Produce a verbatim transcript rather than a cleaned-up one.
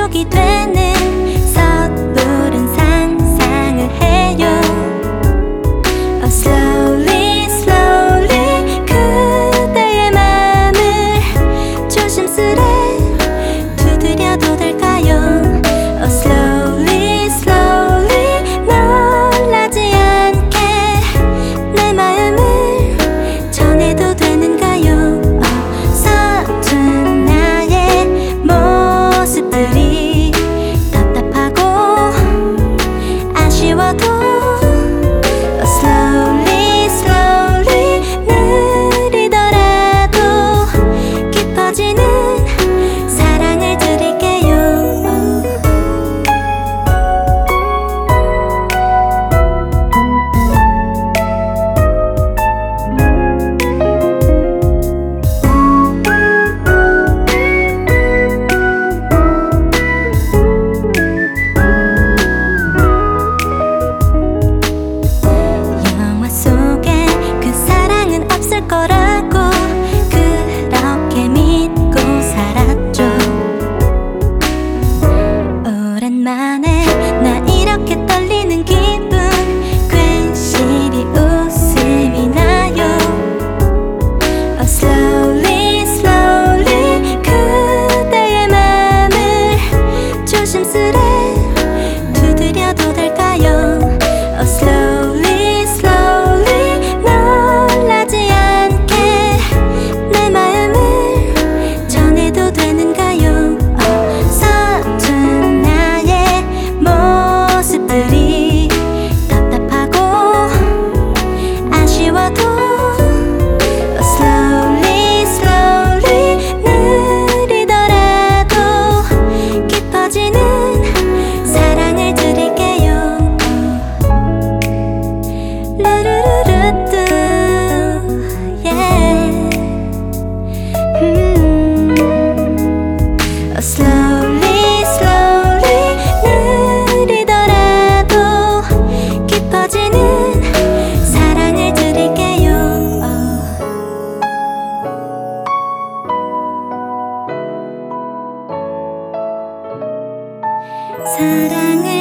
약속이 되는 섣부른 상상을 해요. Oh, slowly, slowly 그대의 맘을 조심스레 두드려도 될까요? Oh, slowly, slowly 놀라지 않게 내 마음을 전해도 되는가요? Oh, 서툰 나의 모습들이 답답하고 아쉬워도 Oh, slowly, slowly 느리더라도 깊어지는 사랑을 드릴게요. 영화 속에 그 사랑은 없을 거라고 그렇게 믿고 살았죠. 오랜만에 나 이렇게 떨리는 기분 괜시리 웃음이 나요. Oh, slowly, slowly 그대의 맘을 조심스레 두드려도 될까요? Oh, slowly, slowly 놀라지 않게 내 마음을 전해도 되는가요? Oh, 서툰 나의 모습들이 답답하고 아쉬워도 Oh, slowly, slowly 느리더라도 깊어지는 사랑을 드릴게요. 루루루루뚜 yeah. 음. Oh, slowly, slowly 느리더라도 깊어지는 사랑을 드릴게요. 사랑을